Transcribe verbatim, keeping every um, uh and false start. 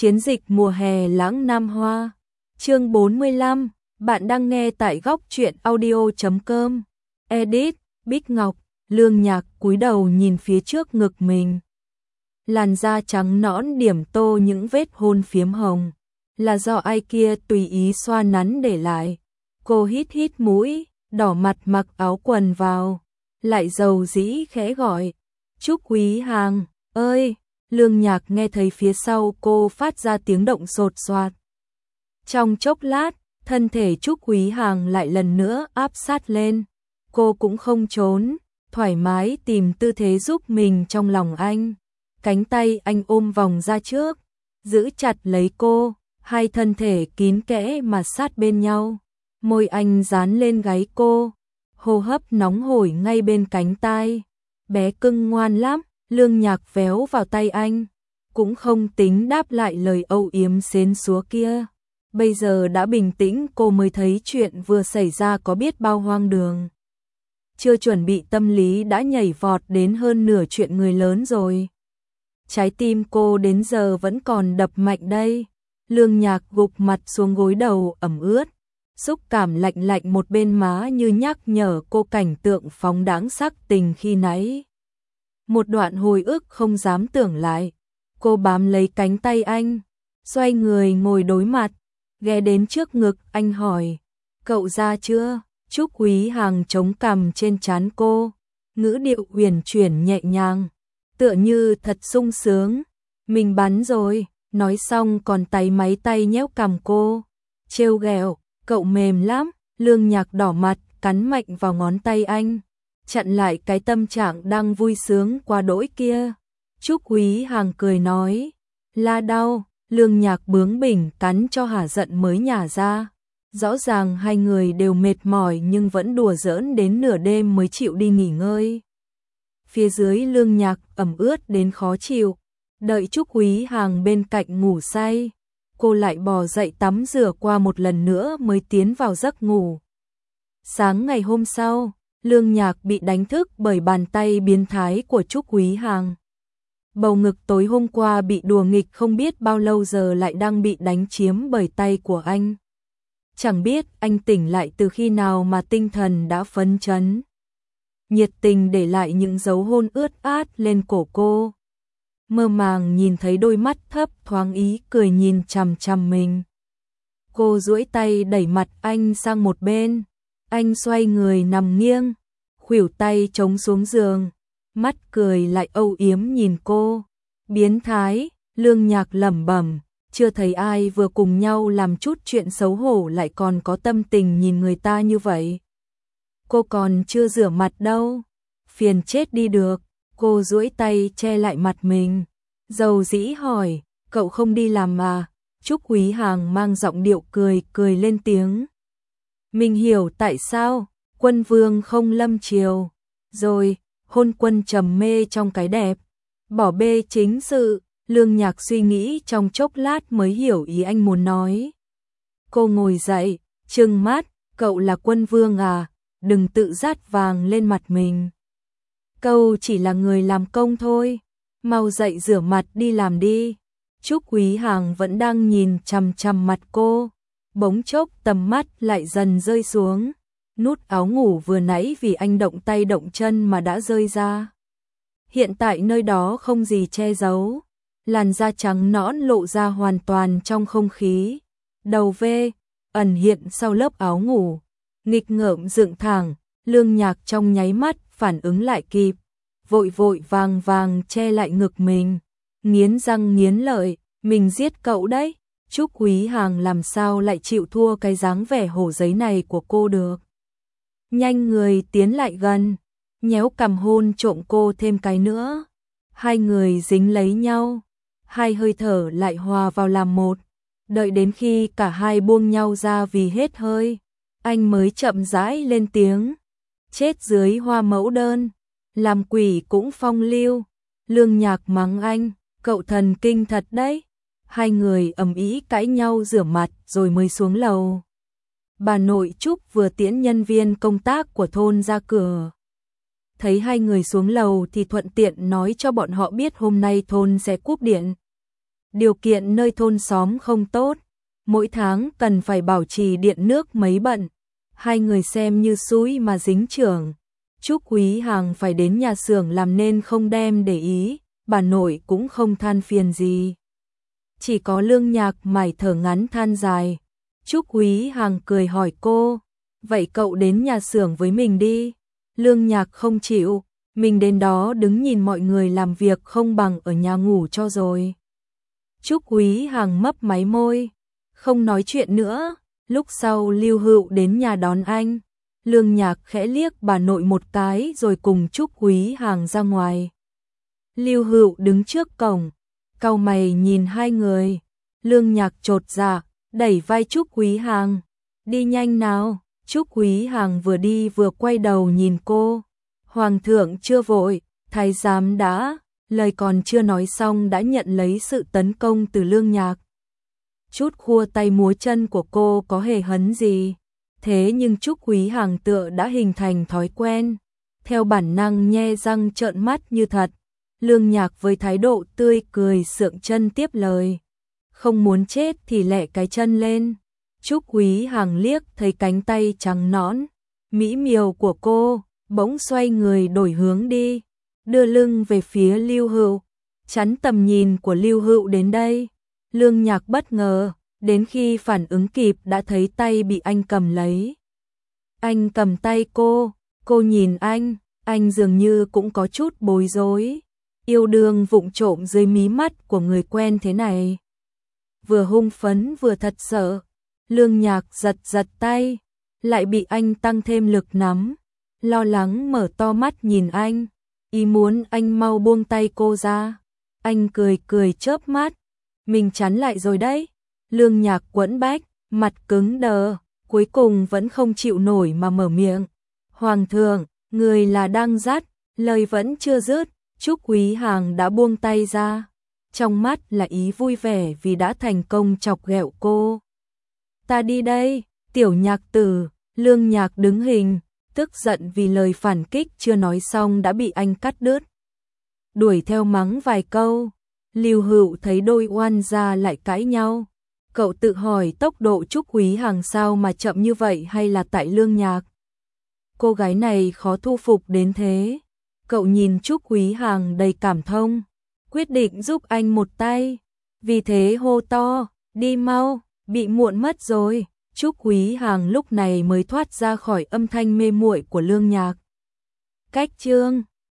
Chiến dịch mùa hè lãng Nam Hoa. Chương bốn mươi lăm, bạn đang nghe tại góc truyện audio chấm com. Edit, Bích Ngọc, Lương Nhạc cúi đầu nhìn phía trước ngực mình. Làn da trắng nõn điểm tô những vết hôn phiếm hồng, là do ai kia tùy ý xoa nắn để lại. Cô hít hít mũi, đỏ mặt mặc áo quần vào, lại dầu dĩ khẽ gọi, Trúc Quý Hàng, ơi! Lương Nhạc nghe thấy phía sau cô phát ra tiếng động sột soạt. Trong chốc lát, thân thể Trúc Quý Hàng lại lần nữa áp sát lên. Cô cũng không trốn, thoải mái tìm tư thế giúp mình trong lòng anh. Cánh tay anh ôm vòng ra trước, giữ chặt lấy cô, hai thân thể kín kẽ mà sát bên nhau. Môi anh dán lên gáy cô, hô hấp nóng hổi ngay bên cánh tai. Bé cưng ngoan lắm. Lương Nhạc véo vào tay anh, cũng không tính đáp lại lời âu yếm xến xúa kia. Bây giờ đã bình tĩnh cô mới thấy chuyện vừa xảy ra có biết bao hoang đường. Chưa chuẩn bị tâm lý đã nhảy vọt đến hơn nửa chuyện người lớn rồi. Trái tim cô đến giờ vẫn còn đập mạnh đây. Lương Nhạc gục mặt xuống gối đầu ẩm ướt. Xúc cảm lạnh lạnh một bên má như nhắc nhở cô cảnh tượng phóng đãng sắc tình khi nãy. Một đoạn hồi ức không dám tưởng lại. Cô bám lấy cánh tay anh, xoay người ngồi đối mặt, ghé đến trước ngực anh hỏi, cậu ra chưa? Trúc Quý Hàng chống cằm trên trán cô, ngữ điệu huyền chuyển nhẹ nhàng, tựa như thật sung sướng. Mình bắn rồi, nói xong còn tay máy tay nhéo cằm cô, trêu ghẹo, cậu mềm lắm. Lương Nhạc đỏ mặt, cắn mạnh vào ngón tay anh, chặn lại cái tâm trạng đang vui sướng quá đỗi kia. Trúc Quý Hàng cười nói, la đau. Lương Nhạc bướng bỉnh cắn cho hả giận mới nhả ra. Rõ ràng hai người đều mệt mỏi nhưng vẫn đùa giỡn đến nửa đêm mới chịu đi nghỉ ngơi. Phía dưới Lương Nhạc ẩm ướt đến khó chịu. Đợi Trúc Quý Hàng bên cạnh ngủ say, cô lại bò dậy tắm rửa qua một lần nữa mới tiến vào giấc ngủ. Sáng ngày hôm sau, Lương Nhạc bị đánh thức bởi bàn tay biến thái của Trúc Quý Hàng. Bầu ngực tối hôm qua bị đùa nghịch không biết bao lâu giờ lại đang bị đánh chiếm bởi tay của anh. Chẳng biết anh tỉnh lại từ khi nào mà tinh thần đã phấn chấn. Nhiệt tình để lại những dấu hôn ướt át lên cổ cô. Mơ màng nhìn thấy đôi mắt thấp thoáng ý cười nhìn chằm chằm mình. Cô duỗi tay đẩy mặt anh sang một bên. Anh xoay người nằm nghiêng, khuỷu tay chống xuống giường, mắt cười lại âu yếm nhìn cô. Biến thái, Lương Nhạc lẩm bẩm, chưa thấy ai vừa cùng nhau làm chút chuyện xấu hổ lại còn có tâm tình nhìn người ta như vậy. Cô còn chưa rửa mặt đâu, phiền chết đi được. Cô duỗi tay che lại mặt mình, dầu dĩ hỏi, cậu không đi làm mà? Trúc Quý Hàng mang giọng điệu cười cười lên tiếng. Mình hiểu tại sao Quân Vương không lâm triều rồi, hôn quân trầm mê trong cái đẹp, bỏ bê chính sự. Lương Nhạc suy nghĩ trong chốc lát mới hiểu ý anh muốn nói. Cô ngồi dậy, trừng mắt, cậu là Quân Vương à, đừng tự dát vàng lên mặt mình. Cậu chỉ là người làm công thôi, mau dậy rửa mặt đi làm đi. Trúc Quý Hàng vẫn đang nhìn chằm chằm mặt cô. Bỗng chốc tầm mắt lại dần rơi xuống. Nút áo ngủ vừa nãy vì anh động tay động chân mà đã rơi ra. Hiện tại nơi đó không gì che giấu. Làn da trắng nõn lộ ra hoàn toàn trong không khí. Đầu V ẩn hiện sau lớp áo ngủ, nghịch ngợm dựng thẳng. Lương Nhạc trong nháy mắt phản ứng lại kịp, vội vội vàng vàng che lại ngực mình, nghiến răng nghiến lợi, mình giết cậu đấy. Trúc Quý Hàng làm sao lại chịu thua cái dáng vẻ hổ giấy này của cô được. Nhanh người tiến lại gần, nhéo cằm hôn trộm cô thêm cái nữa. Hai người dính lấy nhau, hai hơi thở lại hòa vào làm một. Đợi đến khi cả hai buông nhau ra vì hết hơi, anh mới chậm rãi lên tiếng. Chết dưới hoa mẫu đơn, làm quỷ cũng phong lưu. Lương Nhạc mắng anh, cậu thần kinh thật đấy. Hai người ầm ĩ cãi nhau rửa mặt rồi mới xuống lầu. Bà nội Trúc vừa tiễn nhân viên công tác của thôn ra cửa. Thấy hai người xuống lầu thì thuận tiện nói cho bọn họ biết hôm nay thôn sẽ cúp điện. điều kiện nơi thôn xóm không tốt, mỗi tháng cần phải bảo trì điện nước mấy bận, hai người xem như xúi mà dính chưởng. Trúc Quý Hằng phải đến nhà xưởng làm nên không đem để ý, bà nội cũng không than phiền gì. Chỉ có Lương Nhạc mải thở ngắn than dài. Trúc Quý Hằng cười hỏi cô, vậy cậu đến nhà xưởng với mình đi. Lương Nhạc không chịu, mình đến đó đứng nhìn mọi người làm việc không bằng ở nhà ngủ cho rồi. Trúc Quý Hằng mấp máy môi, không nói chuyện nữa. Lúc sau Lưu Hữu đến nhà đón anh. Lương Nhạc khẽ liếc bà nội một cái rồi cùng Trúc Quý Hằng ra ngoài. Lưu Hữu đứng trước cổng, cau mày nhìn hai người. Lương Nhạc chột dạ, đẩy vai Trúc Quý Hằng, đi nhanh nào. Trúc Quý Hằng vừa đi vừa quay đầu nhìn cô. Hoàng thượng chưa vội, thái giám đã, lời còn chưa nói xong đã nhận lấy sự tấn công từ Lương Nhạc. Chút khua tay múa chân của cô có hề hấn gì, thế nhưng Trúc Quý Hằng tựa đã hình thành thói quen, theo bản năng nhe răng trợn mắt như thật. Lương Nhạc với thái độ tươi cười sượng chân tiếp lời, không muốn chết thì lẹ cái chân lên. Trúc Quý Hằng liếc thấy cánh tay trắng nõn, mỹ miều của cô, bỗng xoay người đổi hướng đi, đưa lưng về phía Lưu Hữu, chắn tầm nhìn của Lưu Hữu đến đây. Lương Nhạc bất ngờ, đến khi phản ứng kịp đã thấy tay bị anh cầm lấy. Anh cầm tay cô, cô nhìn anh, anh dường như cũng có chút bối rối. Yêu đương vụng trộm dưới mí mắt của người quen thế này. Vừa hung phấn vừa thật sợ. Lương Nhạc giật giật tay, lại bị anh tăng thêm lực nắm. Lo lắng mở to mắt nhìn anh, ý muốn anh mau buông tay cô ra. Anh cười cười chớp mắt, mình chắn lại rồi đấy. Lương Nhạc quẫn bách, mặt cứng đờ, cuối cùng vẫn không chịu nổi mà mở miệng. Hoàng thượng, người là đang dắt, lời vẫn chưa dứt, Trúc Quý Hằng đã buông tay ra. Trong mắt là ý vui vẻ vì đã thành công chọc ghẹo cô. Ta đi đây, tiểu nhạc tử. Lương Nhạc đứng hình, tức giận vì lời phản kích chưa nói xong đã bị anh cắt đứt. Đuổi theo mắng vài câu, Lưu Hữu thấy đôi oan gia lại cãi nhau. Cậu tự hỏi tốc độ Trúc Quý Hằng sao mà chậm như vậy, hay là tại Lương Nhạc? Cô gái này khó thu phục đến thế. Cậu nhìn Trúc Quý Hằng đầy cảm thông, quyết định giúp anh một tay. Vì thế hô to, đi mau, bị muộn mất rồi. Trúc Quý Hằng lúc này mới thoát ra khỏi âm thanh mê muội của Lương Nhạc. Cách chương